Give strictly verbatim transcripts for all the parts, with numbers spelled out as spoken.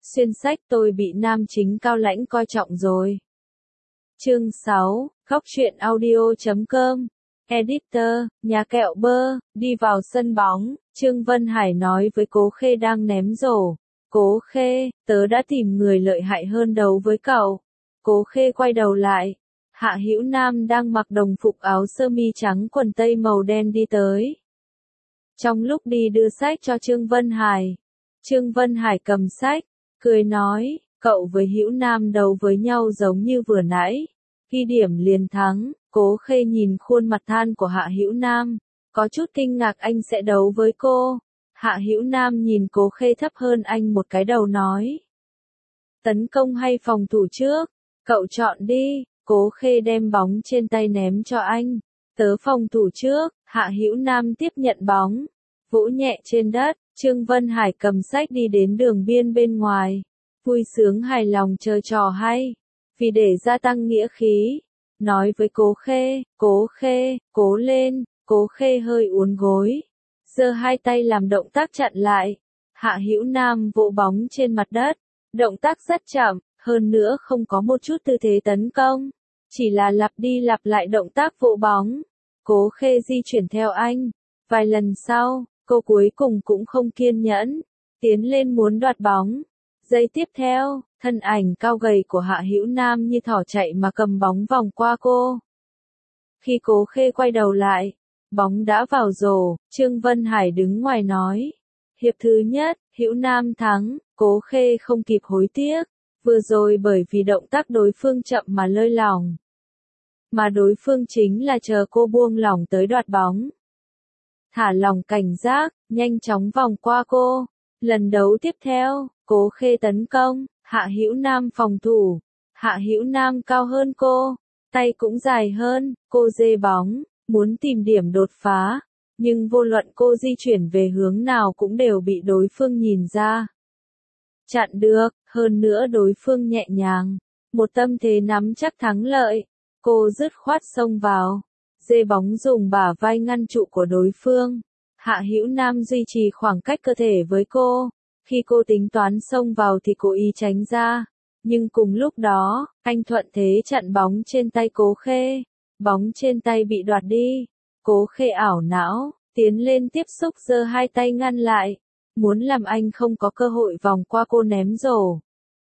Xuyên sách tôi bị nam chính cao lãnh coi trọng rồi. Chương sáu, góc truyện audio chấm com. Editor, nhà kẹo bơ, đi vào sân bóng, Trương Vân Hải nói với Cố Khê đang ném rổ. Cố Khê, tớ đã tìm người lợi hại hơn đấu với cậu. Cố Khê quay đầu lại. Hạ Hữu Nam đang mặc đồng phục áo sơ mi trắng quần tây màu đen đi tới. Trong lúc đi đưa sách cho Trương Vân Hải, Trương Vân Hải cầm sách, cười nói, cậu với Hữu Nam đấu với nhau giống như vừa nãy. Ghi điểm liền thắng. Cố Khê nhìn khuôn mặt than của Hạ Hữu Nam, có chút kinh ngạc anh sẽ đấu với cô. Hạ Hữu Nam nhìn Cố Khê thấp hơn anh một cái đầu nói. Tấn công hay phòng thủ trước? Cậu chọn đi. Cố Khê đem bóng trên tay ném cho anh. Tớ phòng thủ trước. Hạ Hữu Nam tiếp nhận bóng, vỗ nhẹ trên đất. Trương Vân Hải cầm sách đi đến đường biên bên ngoài, vui sướng hài lòng chơi trò hay. Vì để gia tăng nghĩa khí, nói với Cố Khê, Cố Khê, cố lên. Cố Khê hơi uốn gối, giơ hai tay làm động tác chặn lại. Hạ Hữu Nam vỗ bóng trên mặt đất, động tác rất chậm, hơn nữa không có một chút tư thế tấn công, chỉ là lặp đi lặp lại động tác vỗ bóng. Cố Khê di chuyển theo anh, vài lần sau, cô cuối cùng cũng không kiên nhẫn, tiến lên muốn đoạt bóng. Giây tiếp theo, thân ảnh cao gầy của Hạ Hữu Nam như thỏ chạy mà cầm bóng vòng qua cô. Khi Cố Khê quay đầu lại, bóng đã vào rổ. Trương Vân Hải đứng ngoài nói. Hiệp thứ nhất, Hữu Nam thắng. Cố Khê không kịp hối tiếc. Vừa rồi bởi vì động tác đối phương chậm mà lơi lỏng. Mà đối phương chính là chờ cô buông lỏng tới đoạt bóng. Thả lỏng cảnh giác, nhanh chóng vòng qua cô. Lần đấu tiếp theo, Cố Khê tấn công, Hạ Hữu Nam phòng thủ. Hạ Hữu Nam cao hơn cô, tay cũng dài hơn, cô dê bóng, muốn tìm điểm đột phá, nhưng vô luận cô di chuyển về hướng nào cũng đều bị đối phương nhìn ra. Chặn được, hơn nữa đối phương nhẹ nhàng, một tâm thế nắm chắc thắng lợi, cô dứt khoát xông vào, dê bóng dùng bả vai ngăn trụ của đối phương. Hạ Hữu Nam duy trì khoảng cách cơ thể với cô, khi cô tính toán xông vào thì cố ý tránh ra, nhưng cùng lúc đó, anh thuận thế chặn bóng trên tay Cố Khê, bóng trên tay bị đoạt đi. Cố Khê ảo não, tiến lên tiếp xúc giơ hai tay ngăn lại, muốn làm anh không có cơ hội vòng qua cô ném rổ.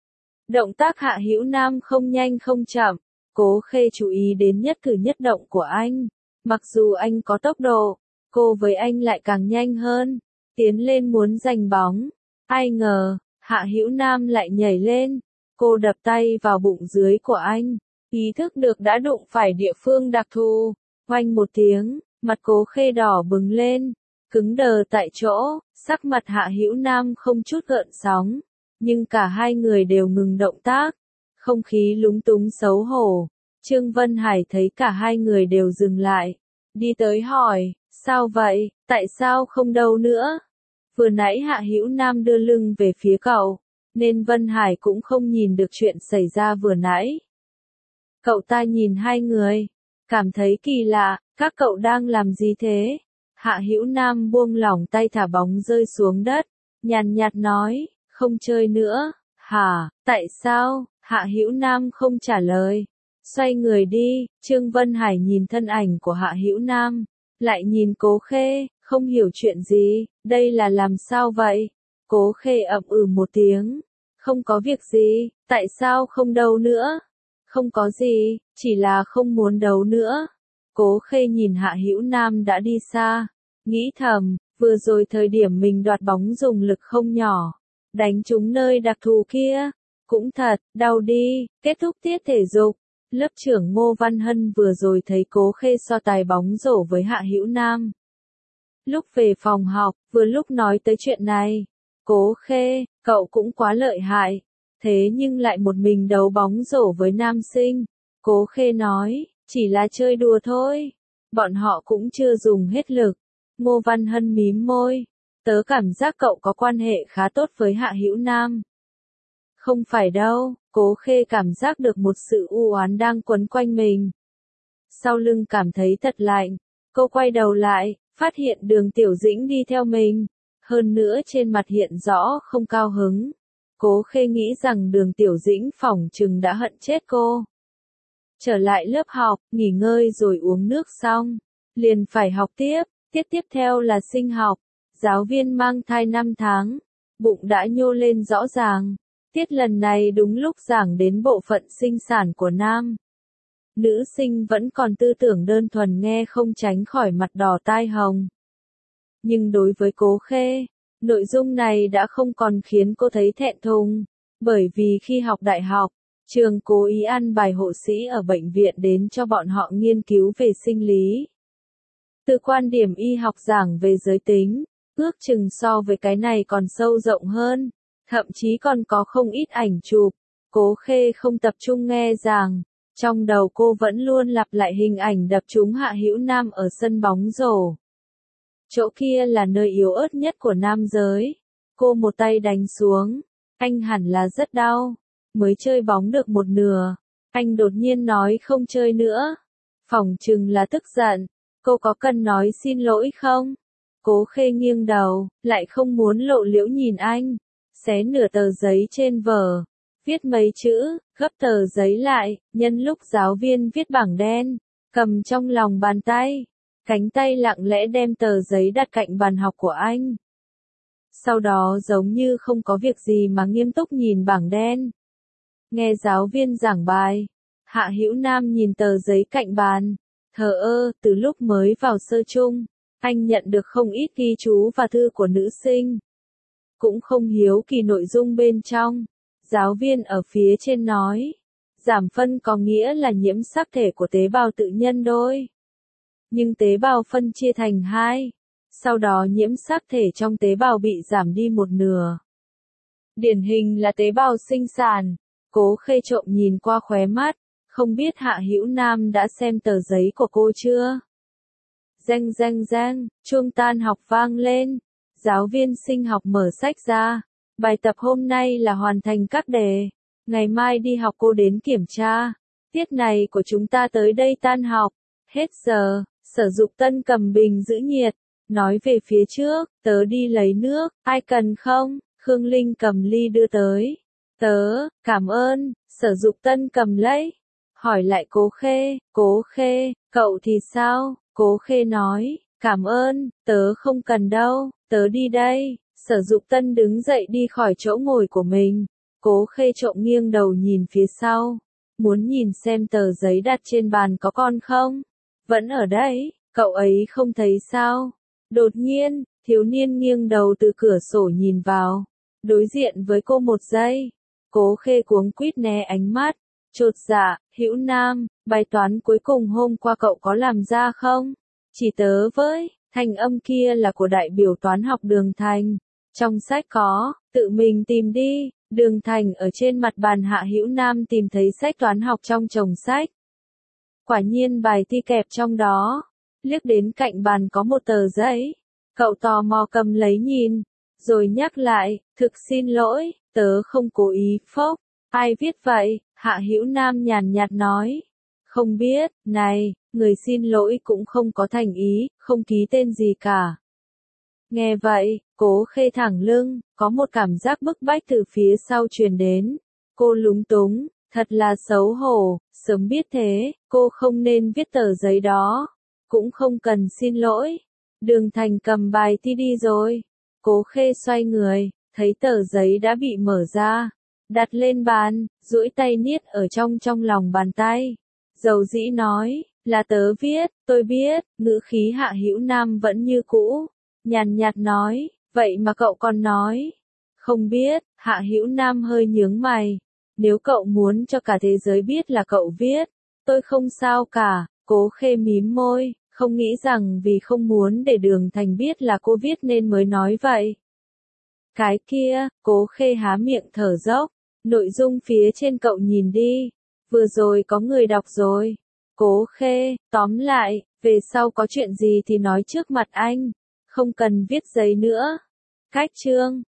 Động tác Hạ Hữu Nam không nhanh không chậm, Cố Khê chú ý đến nhất cử nhất động của anh, mặc dù anh có tốc độ, cô với anh lại càng nhanh hơn, tiến lên muốn giành bóng. Ai ngờ, Hạ Hữu Nam lại nhảy lên, cô đập tay vào bụng dưới của anh, ý thức được đã đụng phải địa phương đặc thù, oanh một tiếng, mặt Cố Khê đỏ bừng lên, cứng đờ tại chỗ, sắc mặt Hạ Hữu Nam không chút gợn sóng, nhưng cả hai người đều ngừng động tác, không khí lúng túng xấu hổ. Trương Vân Hải thấy cả hai người đều dừng lại, đi tới hỏi, sao vậy, tại sao không đấu nữa? Vừa nãy Hạ Hữu Nam đưa lưng về phía cậu, nên Vân Hải cũng không nhìn được chuyện xảy ra vừa nãy. Cậu ta nhìn hai người, cảm thấy kỳ lạ, các cậu đang làm gì thế? Hạ Hữu Nam buông lỏng tay thả bóng rơi xuống đất, nhàn nhạt nói, không chơi nữa. Hả, tại sao? Hạ Hữu Nam không trả lời. Xoay người đi. Trương Vân Hải nhìn thân ảnh của Hạ Hữu Nam, lại nhìn Cố Khê, không hiểu chuyện gì, đây là làm sao vậy? Cố Khê ậm ừ một tiếng, không có việc gì, tại sao không đấu nữa? Không có gì, chỉ là không muốn đấu nữa. Cố Khê nhìn Hạ Hữu Nam đã đi xa, nghĩ thầm, vừa rồi thời điểm mình đoạt bóng dùng lực không nhỏ, đánh trúng nơi đặc thù kia, cũng thật, đau đi. Kết thúc tiết thể dục, lớp trưởng Ngô Văn Hân vừa rồi thấy Cố Khê so tài bóng rổ với Hạ Hữu Nam. Lúc về phòng học, vừa lúc nói tới chuyện này, Cố Khê, cậu cũng quá lợi hại, thế nhưng lại một mình đấu bóng rổ với nam sinh. Cố Khê nói, chỉ là chơi đùa thôi, bọn họ cũng chưa dùng hết lực. Ngô Văn Hân mím môi, tớ cảm giác cậu có quan hệ khá tốt với Hạ Hữu Nam. Không phải đâu. Cố Khê cảm giác được một sự u oán đang quấn quanh mình. Sau lưng cảm thấy thật lạnh, cô quay đầu lại, phát hiện Đường Tiểu Dĩnh đi theo mình, hơn nữa trên mặt hiện rõ không cao hứng. Cố Khê nghĩ rằng Đường Tiểu Dĩnh phỏng chừng đã hận chết cô. Trở lại lớp học, nghỉ ngơi rồi uống nước xong, liền phải học tiếp, tiết tiếp theo là sinh học. Giáo viên mang thai năm tháng, bụng đã nhô lên rõ ràng. Tiết lần này đúng lúc giảng đến bộ phận sinh sản của nam. Nữ sinh vẫn còn tư tưởng đơn thuần nghe không tránh khỏi mặt đỏ tai hồng. Nhưng đối với Cố Khê, nội dung này đã không còn khiến cô thấy thẹn thùng, bởi vì khi học đại học, trường cố ý ăn bài hộ sĩ ở bệnh viện đến cho bọn họ nghiên cứu về sinh lý. Từ quan điểm y học giảng về giới tính, ước chừng so với cái này còn sâu rộng hơn, thậm chí còn có không ít ảnh chụp. Cố Khê không tập trung nghe giảng, trong đầu cô vẫn luôn lặp lại hình ảnh đập trúng Hạ Hữu Nam ở sân bóng rổ. Chỗ kia là nơi yếu ớt nhất của nam giới. Cô một tay đánh xuống, anh hẳn là rất đau. Mới chơi bóng được một nửa, anh đột nhiên nói không chơi nữa. Phỏng chừng là tức giận, cô có cần nói xin lỗi không? Cố Khê nghiêng đầu, lại không muốn lộ liễu nhìn anh, xé nửa tờ giấy trên vở, viết mấy chữ, gấp tờ giấy lại, nhân lúc giáo viên viết bảng đen, cầm trong lòng bàn tay, cánh tay lặng lẽ đem tờ giấy đặt cạnh bàn học của anh. Sau đó giống như không có việc gì mà nghiêm túc nhìn bảng đen. Nghe giáo viên giảng bài, Hạ Hữu Nam nhìn tờ giấy cạnh bàn, thờ ơ. Từ lúc mới vào sơ chung, anh nhận được không ít ghi chú và thư của nữ sinh. Cũng không hiếu kỳ nội dung bên trong. Giáo viên ở phía trên nói, giảm phân có nghĩa là nhiễm sắc thể của tế bào tự nhân đôi. Nhưng tế bào phân chia thành hai, sau đó nhiễm sắc thể trong tế bào bị giảm đi một nửa. Điển hình là tế bào sinh sản. Cố Khê trộm nhìn qua khóe mắt, không biết Hạ Hữu Nam đã xem tờ giấy của cô chưa? Reng reng reng, chuông tan học vang lên. Giáo viên sinh học mở sách ra. Bài tập hôm nay là hoàn thành các đề. Ngày mai đi học cô đến kiểm tra. Tiết này của chúng ta tới đây tan học. Hết giờ, Sở Dục Tân cầm bình giữ nhiệt. Nói về phía trước, tớ đi lấy nước, ai cần không? Khương Linh cầm ly đưa tới. Tớ, cảm ơn. Sở Dục Tân cầm lấy. Hỏi lại Cố Khê, Cố Khê, cậu thì sao? Cố Khê nói, cảm ơn, tớ không cần đâu, tớ đi đây. Sở Dục Tân đứng dậy đi khỏi chỗ ngồi của mình. Cố Khê trộm nghiêng đầu nhìn phía sau. Muốn nhìn xem tờ giấy đặt trên bàn có con không? Vẫn ở đấy, cậu ấy không thấy sao? Đột nhiên, thiếu niên nghiêng đầu từ cửa sổ nhìn vào. Đối diện với cô một giây. Cố Khê cuống quýt né ánh mắt. Chột dạ, Hữu Nam, bài toán cuối cùng hôm qua cậu có làm ra không? Chỉ tớ với, thanh âm kia là của đại biểu toán học Đường Thành. Trong sách có, tự mình tìm đi. Đường Thành ở trên mặt bàn Hạ Hữu Nam tìm thấy sách toán học trong chồng sách. Quả nhiên bài thi kẹp trong đó. Liếc đến cạnh bàn có một tờ giấy. Cậu tò mò cầm lấy nhìn, rồi nhắc lại, thực xin lỗi, tớ không cố ý. Phốc. Ai viết vậy? Hạ Hữu Nam nhàn nhạt nói. Không biết, này, người xin lỗi cũng không có thành ý, không ký tên gì cả. Nghe vậy, Cố Khê thẳng lưng, có một cảm giác bức bách từ phía sau truyền đến. Cô lúng túng, thật là xấu hổ, sớm biết thế, cô không nên viết tờ giấy đó. Cũng không cần xin lỗi. Đường Thành cầm bài thi đi rồi. Cố Khê xoay người, thấy tờ giấy đã bị mở ra. Đặt lên bàn, duỗi tay niết ở trong trong lòng bàn tay. Dầu dĩ nói, là tớ viết, tôi biết. Ngữ khí Hạ Hữu Nam vẫn như cũ. Nhàn nhạt nói, vậy mà cậu còn nói. Không biết, Hạ Hữu Nam hơi nhướng mày. Nếu cậu muốn cho cả thế giới biết là cậu viết, tôi không sao cả. Cố Khê mím môi, không nghĩ rằng vì không muốn để Đường Thành biết là cô viết nên mới nói vậy. Cái kia, Cố Khê há miệng thở dốc. Nội dung phía trên cậu nhìn đi. Vừa rồi có người đọc rồi. Cố Khê, tóm lại, về sau có chuyện gì thì nói trước mặt anh. Không cần viết giấy nữa. Cách chương.